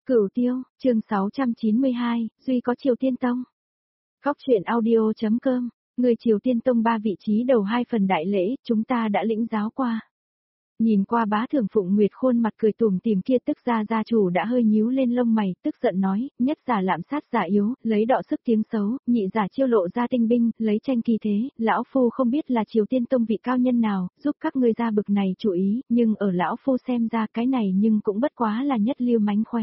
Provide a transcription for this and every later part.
Cửu Tiêu, chương 692, duy có Triều Tiên Tông. Góc truyện audio.com, người Triều Tiên Tông 3 vị trí đầu 2 phần đại lễ, chúng ta đã lĩnh giáo qua. Nhìn qua Bá Thường Phụng Nguyệt khuôn mặt cười tủm tỉm kia, tức ra gia chủ đã hơi nhíu lên lông mày, tức giận nói, nhất giả lạm sát giả yếu, lấy đọ sức tiếng xấu, nhị giả chiêu lộ ra tinh binh, lấy tranh kỳ thế, lão phu không biết là Triều Tiên Tông vị cao nhân nào, giúp các ngươi ra bực này chủ ý, nhưng ở lão phu xem ra cái này nhưng cũng bất quá là nhất lưu mánh khóe.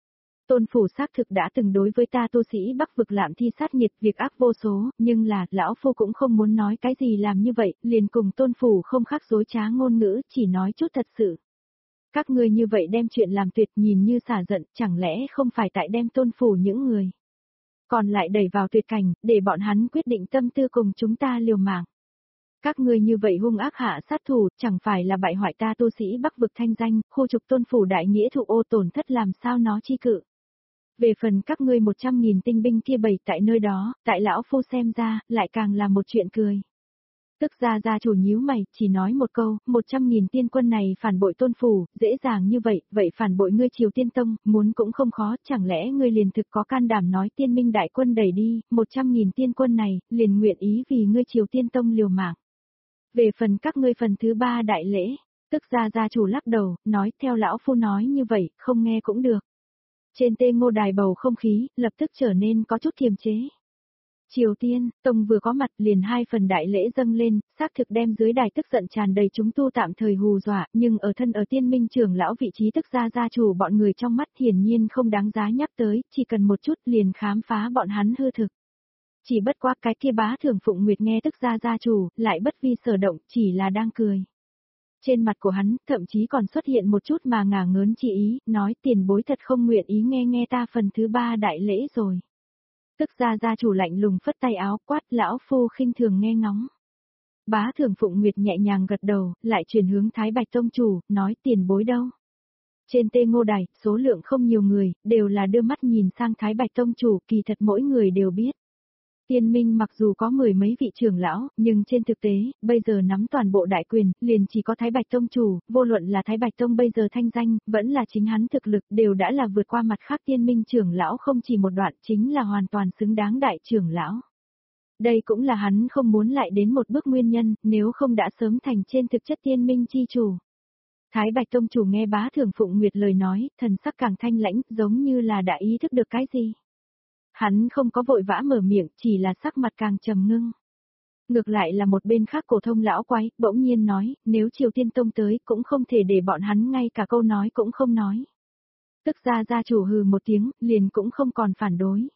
Tôn phủ xác thực đã từng đối với ta tu sĩ Bắc vực lạm thi sát nhiệt, việc ác vô số, nhưng là, lão phu cũng không muốn nói cái gì làm như vậy, liền cùng tôn phủ không khác dối trá ngôn ngữ, chỉ nói chút thật sự. Các ngươi như vậy đem chuyện làm tuyệt, nhìn như xả giận, chẳng lẽ không phải tại đem tôn phủ những người còn lại đẩy vào tuyệt cảnh, để bọn hắn quyết định tâm tư cùng chúng ta liều mạng. Các ngươi như vậy hung ác hạ sát thủ, chẳng phải là bại hoại ta tu sĩ Bắc vực thanh danh, khu trục tôn phủ đại nghĩa thụ ô tổn thất làm sao nó chi cự. Về phần các ngươi 100.000 tinh binh kia bày tại nơi đó, tại lão phu xem ra, lại càng là một chuyện cười. Tức ra gia chủ nhíu mày, chỉ nói một câu, 100.000 tiên quân này phản bội tôn phủ, dễ dàng như vậy, vậy phản bội ngươi Triều Tiên Tông, muốn cũng không khó, chẳng lẽ ngươi liền thực có can đảm nói tiên minh đại quân đẩy đi, 100.000 tiên quân này, liền nguyện ý vì ngươi Triều Tiên Tông liều mạng. Về phần các ngươi phần thứ 3 đại lễ, tức ra gia chủ lắc đầu, nói theo lão phu nói như vậy, không nghe cũng được. Trên tê ngô đài bầu không khí, lập tức trở nên có chút kiềm chế. Triều Tiên, Tông vừa có mặt liền 2 phần đại lễ dâng lên, xác thực đem dưới đài tức giận tràn đầy chúng tu tạm thời hù dọa, nhưng ở thân ở tiên minh trưởng lão vị trí tức ra gia chủ bọn người trong mắt hiển nhiên không đáng giá nhắc tới, chỉ cần một chút liền khám phá bọn hắn hư thực. Chỉ bất quá cái kia Bá Thường Phụng Nguyệt nghe tức ra gia chủ, lại bất vi sở động, chỉ là đang cười. Trên mặt của hắn, thậm chí còn xuất hiện một chút mà ngả ngớn chi ý, nói tiền bối thật không nguyện ý nghe ta phần thứ 3 đại lễ rồi. Tức ra gia chủ lạnh lùng phất tay áo, quát lão phu khinh thường nghe ngóng. Bá Thường Phụng Nguyệt nhẹ nhàng gật đầu, lại chuyển hướng Thái Bạch Tông chủ, nói tiền bối đâu. Trên tê ngô đài, số lượng không nhiều người, đều là đưa mắt nhìn sang Thái Bạch Tông chủ, kỳ thật mỗi người đều biết. Tiên minh mặc dù có 10 mấy vị trưởng lão, nhưng trên thực tế, bây giờ nắm toàn bộ đại quyền, liền chỉ có Thái Bạch Tông chủ, vô luận là Thái Bạch Tông bây giờ thanh danh, vẫn là chính hắn thực lực, đều đã là vượt qua mặt khác tiên minh trưởng lão không chỉ một đoạn, chính là hoàn toàn xứng đáng đại trưởng lão. Đây cũng là hắn không muốn lại đến một bước nguyên nhân, nếu không đã sớm thành trên thực chất tiên minh chi chủ. Thái Bạch Tông chủ nghe Bá Thường Phụng Nguyệt lời nói, thần sắc càng thanh lãnh, giống như là đã ý thức được cái gì. Hắn không có vội vã mở miệng, chỉ là sắc mặt càng trầm ngưng. Ngược lại là một bên khác Cổ Thông lão quái, bỗng nhiên nói, nếu Triều Tiên Tông tới, cũng không thể để bọn hắn ngay cả câu nói cũng không nói. Tức ra gia chủ hừ một tiếng, liền cũng không còn phản đối.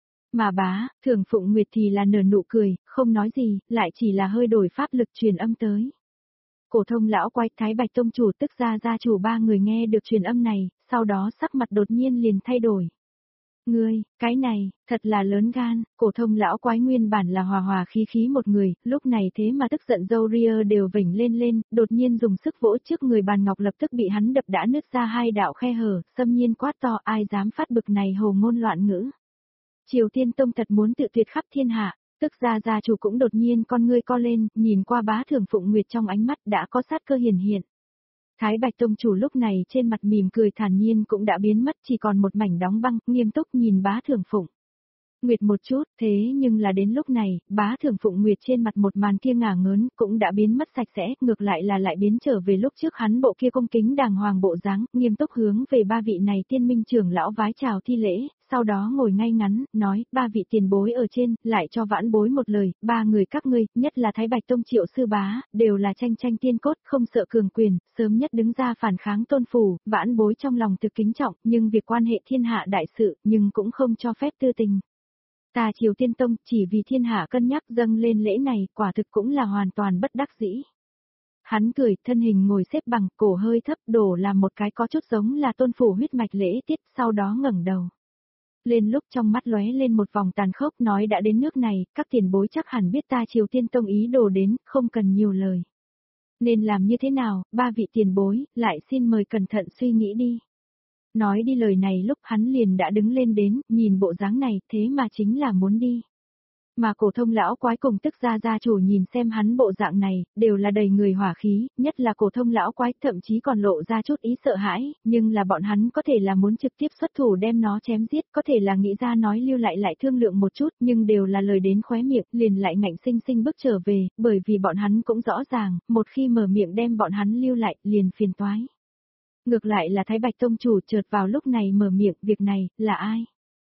Mà Bá Thường Phụng Nguyệt thì là nở nụ cười, không nói gì, lại chỉ là hơi đổi pháp lực truyền âm tới. Cổ Thông lão quái, Thái Bạch Tông chủ, tức ra gia chủ 3 người nghe được truyền âm này, sau đó sắc mặt đột nhiên liền thay đổi. Ngươi, cái này, thật là lớn gan, Cổ Thông lão quái nguyên bản là hòa hòa khí khí một người, lúc này thế mà tức giận râu ria đều vểnh lên, đột nhiên dùng sức vỗ trước người bàn ngọc lập tức bị hắn đập đã nứt ra 2 đạo khe hở, xâm nhiên quát to ai dám phát bực này hồ ngôn loạn ngữ. Triều Tiên Tông thật muốn tự tuyệt khắp thiên hạ, tức ra gia chủ cũng đột nhiên con ngươi co lên, nhìn qua Bá Thường Phụng Nguyệt trong ánh mắt đã có sát cơ hiển hiện. Thái Bạch Tông chủ lúc này trên mặt mỉm cười thản nhiên cũng đã biến mất, chỉ còn một mảnh đóng băng, nghiêm túc nhìn Bá Thường Phụng Nguyệt một chút, thế nhưng là đến lúc này, Bá Thường Phụng Nguyệt trên mặt một màn kia ngả ngớn cũng đã biến mất sạch sẽ, ngược lại là lại biến trở về lúc trước hắn bộ kia cung kính đàng hoàng bộ dáng, nghiêm túc hướng về 3 vị này tiên minh trưởng lão vái chào thi lễ, sau đó ngồi ngay ngắn, nói, 3 vị tiền bối ở trên, lại cho vãn bối một lời, 3 người các ngươi, nhất là Thái Bạch Tông Triệu sư bá, đều là tranh tiên cốt, không sợ cường quyền, sớm nhất đứng ra phản kháng tôn phủ, vãn bối trong lòng thực kính trọng, nhưng việc quan hệ thiên hạ đại sự, nhưng cũng không cho phép tư tình. Ta Triều Tiên Tông chỉ vì thiên hạ cân nhắc dâng lên lễ này, quả thực cũng là hoàn toàn bất đắc dĩ. Hắn cười, thân hình ngồi xếp bằng, cổ hơi thấp, đổ làm một cái có chút giống là tôn phủ huyết mạch lễ tiết, sau đó ngẩng đầu. Lên lúc trong mắt lóe lên một vòng tàn khốc, nói đã đến nước này, các tiền bối chắc hẳn biết ta Triều Tiên Tông ý đồ đến, không cần nhiều lời. Nên làm như thế nào, 3 vị tiền bối, lại xin mời cẩn thận suy nghĩ đi. Nói đi lời này lúc hắn liền đã đứng lên đến, nhìn bộ dáng này, thế mà chính là muốn đi. Mà cổ thông lão quái cùng tức gia gia chủ nhìn xem hắn bộ dạng này, đều là đầy người hỏa khí, nhất là cổ thông lão quái thậm chí còn lộ ra chút ý sợ hãi, nhưng là bọn hắn có thể là muốn trực tiếp xuất thủ đem nó chém giết, có thể là nghĩ ra nói lưu lại thương lượng một chút, nhưng đều là lời đến khóe miệng, liền lại ngạnh sinh sinh bước trở về, bởi vì bọn hắn cũng rõ ràng, một khi mở miệng đem bọn hắn lưu lại, liền phiền toái. Ngược lại là Thái Bạch tông chủ chợt vào lúc này mở miệng, việc này, là ai?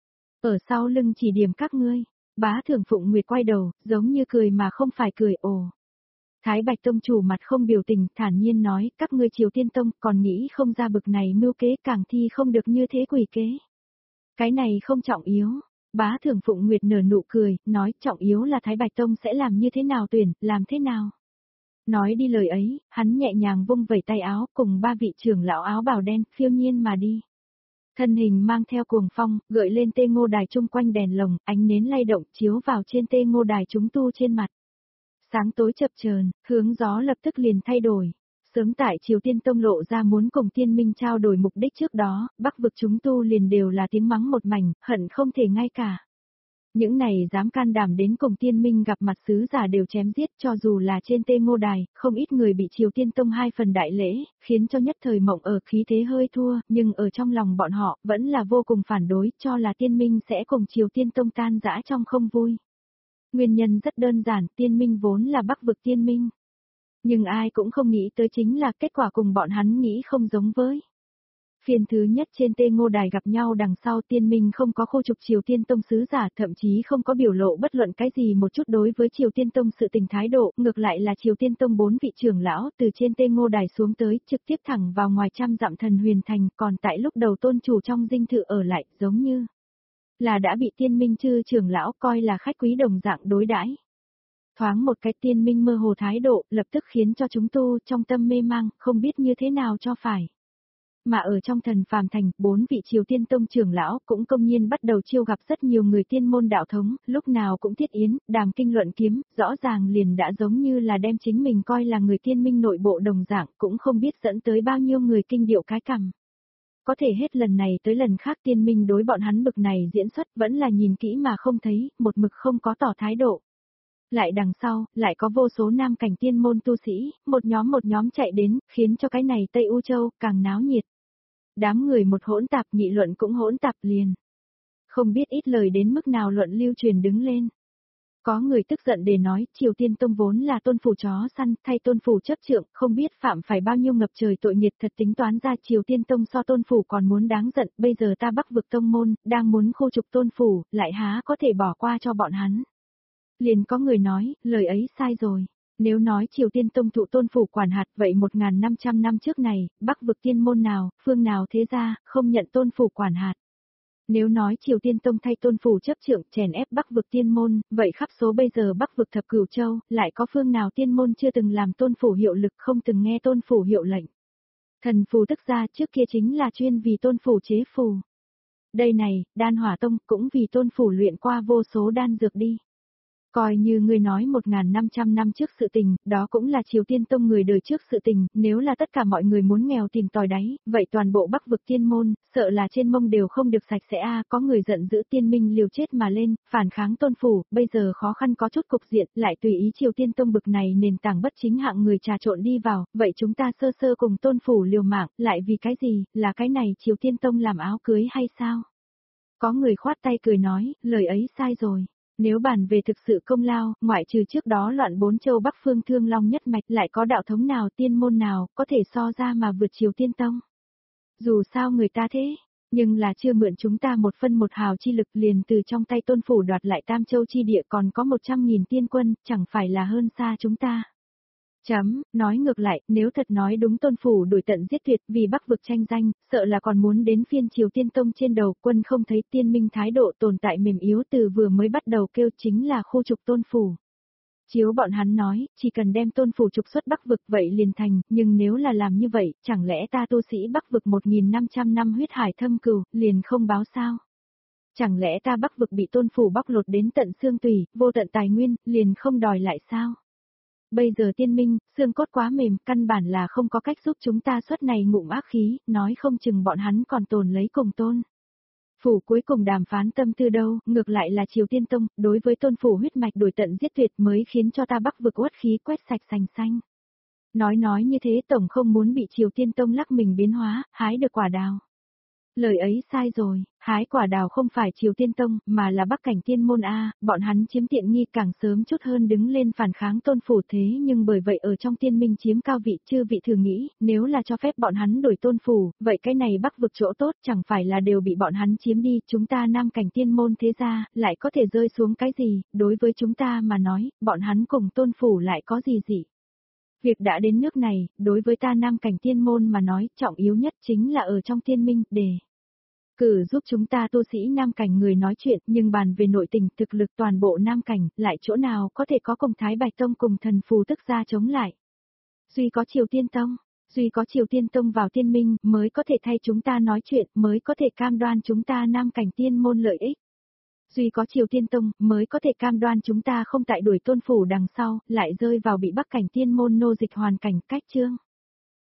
Ở sau lưng chỉ điểm các ngươi. Bá Thượng Phụng Nguyệt quay đầu, giống như cười mà không phải cười, ồ. Thái Bạch tông chủ mặt không biểu tình, thản nhiên nói, các ngươi Triều Tiên tông còn nghĩ không ra bực này mưu kế, càng thi không được như thế quỷ kế. Cái này không trọng yếu. Bá Thượng Phụng Nguyệt nở nụ cười, nói trọng yếu là Thái Bạch tông sẽ làm như thế nào tuyển, làm thế nào. Nói đi lời ấy, hắn nhẹ nhàng vung vẩy tay áo, cùng ba vị trưởng lão áo bào đen, phiêu nhiên mà đi. Thân hình mang theo cuồng phong, gợi lên tê ngô đài chung quanh đèn lồng, ánh nến lay động chiếu vào trên tê ngô đài chúng tu trên mặt. Sáng tối chập chờn, hướng gió lập tức liền thay đổi. Sớm tại Triều Tiên Tông lộ ra muốn cùng Tiên Minh trao đổi mục đích trước đó, Bắc vực chúng tu liền đều là tiếng mắng một mảnh, hận không thể ngay cả. Những này dám can đảm đến cùng Tiên Minh gặp mặt sứ giả đều chém giết, cho dù là trên tê ngô đài, không ít người bị Triều Tiên Tông 2 phần đại lễ, khiến cho nhất thời mộng ở khí thế hơi thua, nhưng ở trong lòng bọn họ vẫn là vô cùng phản đối, cho là Tiên Minh sẽ cùng Triều Tiên Tông tan rã trong không vui. Nguyên nhân rất đơn giản, Tiên Minh vốn là Bắc vực Tiên Minh. Nhưng ai cũng không nghĩ tới chính là kết quả cùng bọn hắn nghĩ không giống với. Phiên thứ nhất trên tê ngô đài gặp nhau đằng sau Tiên Minh không có khô trục Triều Tiên Tông sứ giả, thậm chí không có biểu lộ bất luận cái gì một chút đối với Triều Tiên Tông sự tình thái độ, ngược lại là Triều Tiên Tông 4 vị trưởng lão từ trên tê ngô đài xuống tới, trực tiếp thẳng vào ngoài trăm dặm Thần Huyền Thành, còn tại lúc đầu tôn chủ trong dinh thự ở lại, giống như là đã bị Tiên Minh chư trưởng lão coi là khách quý đồng dạng đối đãi. Thoáng một cái Tiên Minh mơ hồ thái độ, lập tức khiến cho chúng tu trong tâm mê mang, không biết như thế nào cho phải. Mà ở trong Thần Phàm Thành, 4 vị Triều Tiên Tông trưởng lão cũng công nhiên bắt đầu chiêu gặp rất nhiều người tiên môn đạo thống, lúc nào cũng thiết yến, đàm kinh luận kiếm, rõ ràng liền đã giống như là đem chính mình coi là người Tiên Minh nội bộ đồng dạng, cũng không biết dẫn tới bao nhiêu người kinh điệu cái cằm. Có thể hết lần này tới lần khác Tiên Minh đối bọn hắn bực này diễn xuất vẫn là nhìn kỹ mà không thấy, một mực không có tỏ thái độ. Lại đằng sau, lại có vô số nam cảnh tiên môn tu sĩ, một nhóm chạy đến, khiến cho cái này Tây U Châu càng náo nhiệt. Đám người một hỗn tạp nghị luận cũng hỗn tạp liền. Không biết ít lời đến mức nào luận lưu truyền đứng lên. Có người tức giận để nói, Triều Tiên Tông vốn là tôn phủ chó săn, thay tôn phủ chấp trượng, không biết phạm phải bao nhiêu ngập trời tội nghiệt, thật tính toán ra Triều Tiên Tông so tôn phủ còn muốn đáng giận, bây giờ ta Bắc vực tông môn, đang muốn khô trục tôn phủ, lại há có thể bỏ qua cho bọn hắn. Liền có người nói, lời ấy sai rồi. Nếu nói Triều Tiên Tông thụ tôn phủ quản hạt vậy 1.500 năm trước này, Bắc vực tiên môn nào, phương nào thế ra, không nhận tôn phủ quản hạt. Nếu nói Triều Tiên Tông thay tôn phủ chấp trượng chèn ép Bắc vực tiên môn, vậy khắp số bây giờ Bắc vực thập cửu châu, lại có phương nào tiên môn chưa từng làm tôn phủ hiệu lực không từng nghe tôn phủ hiệu lệnh. Thần phù tức ra trước kia chính là chuyên vì tôn phủ chế phù. Đây này, đan hỏa tông cũng vì tôn phủ luyện qua vô số đan dược đi. Coi như ngươi nói 1.500 năm trước sự tình, đó cũng là Triều Tiên Tông người đời trước sự tình, nếu là tất cả mọi người muốn nghèo tìm tòi đáy, vậy toàn bộ Bắc vực tiên môn, sợ là trên mông đều không được sạch sẽ có người giận dữ Tiên Minh liều chết mà lên, phản kháng tôn phủ, bây giờ khó khăn có chút cục diện, lại tùy ý Triều Tiên Tông bực này nền tảng bất chính hạng người trà trộn đi vào, vậy chúng ta sơ sơ cùng tôn phủ liều mạng, lại vì cái gì, là cái này Triều Tiên Tông làm áo cưới hay sao? Có người khoát tay cười nói, lời ấy sai rồi. Nếu bàn về thực sự công lao, ngoại trừ trước đó loạn 4 châu Bắc phương thương long nhất mạch lại có đạo thống nào tiên môn nào có thể so ra mà vượt Triều Tiên Tông. Dù sao người ta thế, nhưng là chưa mượn chúng ta một phân một hào chi lực liền từ trong tay tôn phủ đoạt lại Tam Châu chi địa còn có 100.000 tiên quân, chẳng phải là hơn xa chúng ta. Nói ngược lại, nếu thật nói đúng tôn phủ đuổi tận giết tuyệt vì Bắc vực tranh danh, sợ là còn muốn đến phiên Triều Tiên Tông trên đầu, quân không thấy Tiên Minh thái độ tồn tại mềm yếu từ vừa mới bắt đầu kêu chính là khu trục tôn phủ. Chiếu bọn hắn nói, chỉ cần đem tôn phủ trục xuất Bắc vực vậy liền thành, nhưng nếu là làm như vậy, chẳng lẽ ta tu sĩ Bắc vực 1.500 năm huyết hải thâm cừu, liền không báo sao? Chẳng lẽ ta Bắc vực bị tôn phủ bóc lột đến tận xương tủy, vô tận tài nguyên, liền không đòi lại sao? Bây giờ Tiên Minh, xương cốt quá mềm, căn bản là không có cách giúp chúng ta xuất này ngụm ác khí, nói không chừng bọn hắn còn tồn lấy cùng tôn Phủ cuối cùng đàm phán tâm tư đâu, ngược lại là Triều Tiên Tông, đối với tôn phủ huyết mạch đuổi tận giết tuyệt mới khiến cho ta Bắc vực uất khí quét sạch sành xanh. Nói như thế tổng không muốn bị Triều Tiên Tông lắc mình biến hóa, hái được quả đào. Lời ấy sai rồi, hái quả đào không phải Triều Tiên Tông, mà là Bắc Cảnh Tiên Môn A, bọn hắn chiếm tiện nghi càng sớm chút hơn đứng lên phản kháng tôn phủ thế nhưng bởi vậy ở trong tiên minh chiếm cao vị chư vị thử nghĩ, nếu là cho phép bọn hắn đổi tôn phủ, vậy cái này Bắc vực chỗ tốt chẳng phải là đều bị bọn hắn chiếm đi, chúng ta Nam Cảnh Tiên Môn thế ra, lại có thể rơi xuống cái gì, đối với chúng ta mà nói, bọn hắn cùng tôn phủ lại có gì gì. Việc đã đến nước này, đối với ta Nam Cảnh Tiên Môn mà nói, trọng yếu nhất chính là ở trong tiên minh, để cử giúp chúng ta tu sĩ Nam Cảnh người nói chuyện, nhưng bàn về nội tình thực lực toàn bộ Nam Cảnh, lại chỗ nào có thể có cùng Thái Bạch Tông cùng thần phù tức ra chống lại. Duy có Triều Tiên Tông, duy có Triều Tiên Tông vào tiên minh, mới có thể thay chúng ta nói chuyện, mới có thể cam đoan chúng ta Nam Cảnh Tiên Môn lợi ích. Duy có Triều Tiên Tông, mới có thể cam đoan chúng ta không tại đuổi tôn phủ đằng sau, lại rơi vào bị Bắc Cảnh Tiên Môn nô dịch hoàn cảnh cách chương.